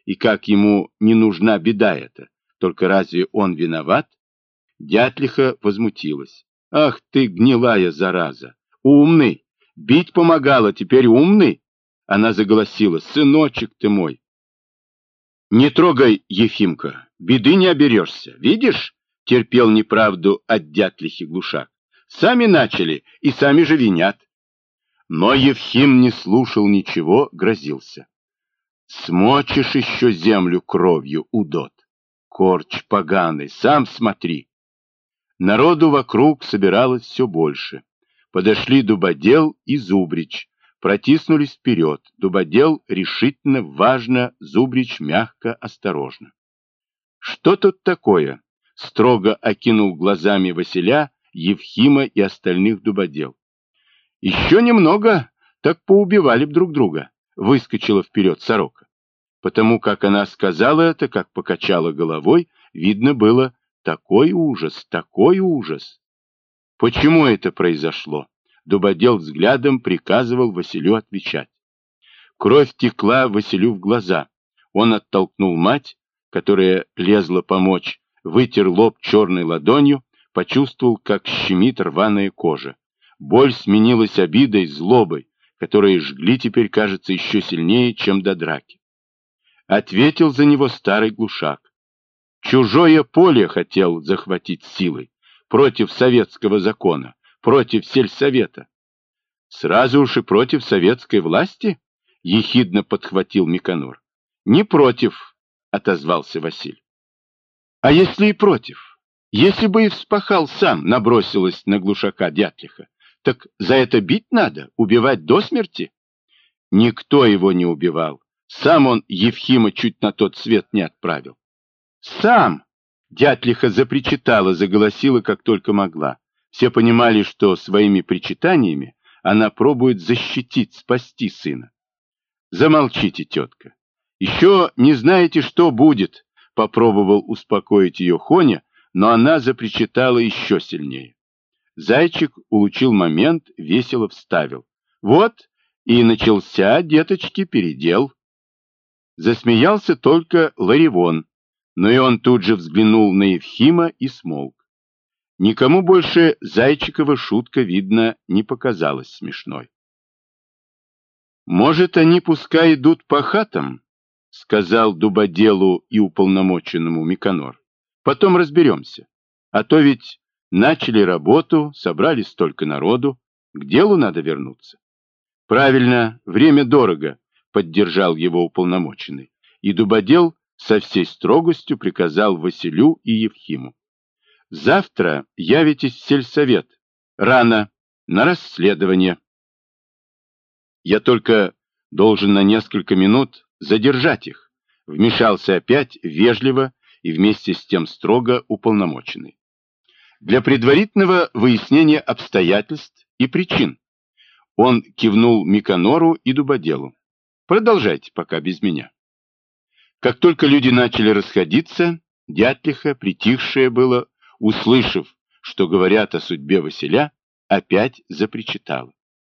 и как ему не нужна беда эта, только разве он виноват? Дятлиха возмутилась. Ах ты, гнилая зараза! Умный! Бить помогала, теперь умный? Она заголосила. Сыночек ты мой! Не трогай, Ефимка, беды не оберешься. Видишь? Терпел неправду от дятлихи глушак. Сами начали и сами же винят. Но Евхим не слушал ничего, грозился. Смочишь еще землю кровью, удот. Корч поганый, сам смотри. Народу вокруг собиралось все больше. Подошли Дубодел и Зубрич, протиснулись вперед. Дубодел решительно, важно, Зубрич мягко, осторожно. Что тут такое? Строго окинул глазами Василя, Евхима и остальных Дубодел. Еще немного, так поубивали б друг друга, выскочила вперед сорока. Потому как она сказала это, как покачала головой, видно было такой ужас, такой ужас. Почему это произошло? Дубодел взглядом приказывал Василю отвечать. Кровь текла Василю в глаза. Он оттолкнул мать, которая лезла помочь, вытер лоб черной ладонью, почувствовал, как щемит рваная кожа. Боль сменилась обидой, злобой, которые жгли теперь, кажется, еще сильнее, чем до драки. Ответил за него старый глушак. Чужое поле хотел захватить силой, против советского закона, против сельсовета. Сразу уж и против советской власти? Ехидно подхватил Миконор. Не против, отозвался Василь. А если и против? Если бы и вспахал сам, набросилась на глушака Дятлиха, так за это бить надо, убивать до смерти? Никто его не убивал. Сам он Евхима чуть на тот свет не отправил. Сам! Дятлиха запричитала, заголосила, как только могла. Все понимали, что своими причитаниями она пробует защитить, спасти сына. Замолчите, тетка. Еще не знаете, что будет, попробовал успокоить ее Хоня, но она запричитала еще сильнее. Зайчик улучил момент, весело вставил. Вот и начался, деточки, передел. Засмеялся только Ларивон, но и он тут же взглянул на Евхима и смолк. Никому больше Зайчикова шутка, видно, не показалась смешной. «Может, они пускай идут по хатам?» — сказал Дубоделу и уполномоченному Миконор. «Потом разберемся. А то ведь начали работу, собрали столько народу, к делу надо вернуться». «Правильно, время дорого», — поддержал его уполномоченный, и Дубодел со всей строгостью приказал Василю и Евхиму. «Завтра явитесь в сельсовет. Рано, на расследование. Я только должен на несколько минут задержать их», — вмешался опять вежливо и вместе с тем строго уполномоченный. «Для предварительного выяснения обстоятельств и причин». Он кивнул Миконору и Дубоделу. «Продолжайте пока без меня». Как только люди начали расходиться, Дятлиха, притихшая было, услышав, что говорят о судьбе Василя, опять запричитала.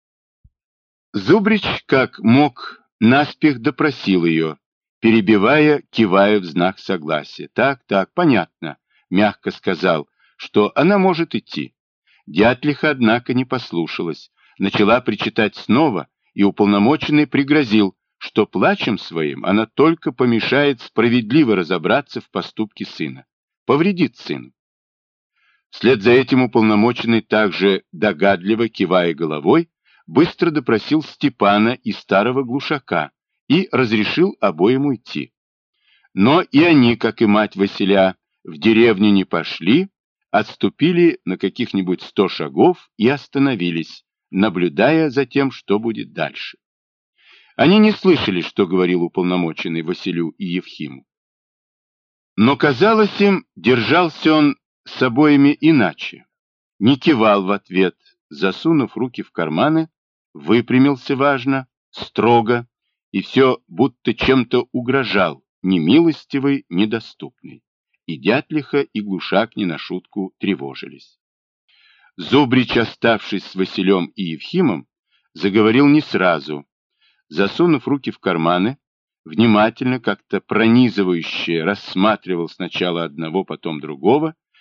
Зубрич, как мог, наспех допросил ее, перебивая, кивая в знак согласия. Так, понятно», — мягко сказал, что она может идти. Дятлиха, однако, не послушалась, начала причитать снова, и уполномоченный пригрозил, что плачем своим она только помешает справедливо разобраться в поступке сына, повредит сыну. Вслед за этим уполномоченный, также догадливо кивая головой, быстро допросил Степана и старого глушака и разрешил обоим уйти. Но и они, как и мать Василя, в деревню не пошли, отступили на каких-нибудь 100 шагов и остановились, наблюдая за тем, что будет дальше. Они не слышали, что говорил уполномоченный Василю и Евхиму. Но, казалось им, держался он с обоими иначе. Не кивал в ответ, засунув руки в карманы, выпрямился важно, строго, и все будто чем-то угрожал, немилостивый, недоступный. И Дятлиха, и глушак не на шутку тревожились. Зубрич, оставшись с Василем и Евхимом, заговорил не сразу. Засунув руки в карманы, внимательно, как-то пронизывающе рассматривал сначала одного, потом другого,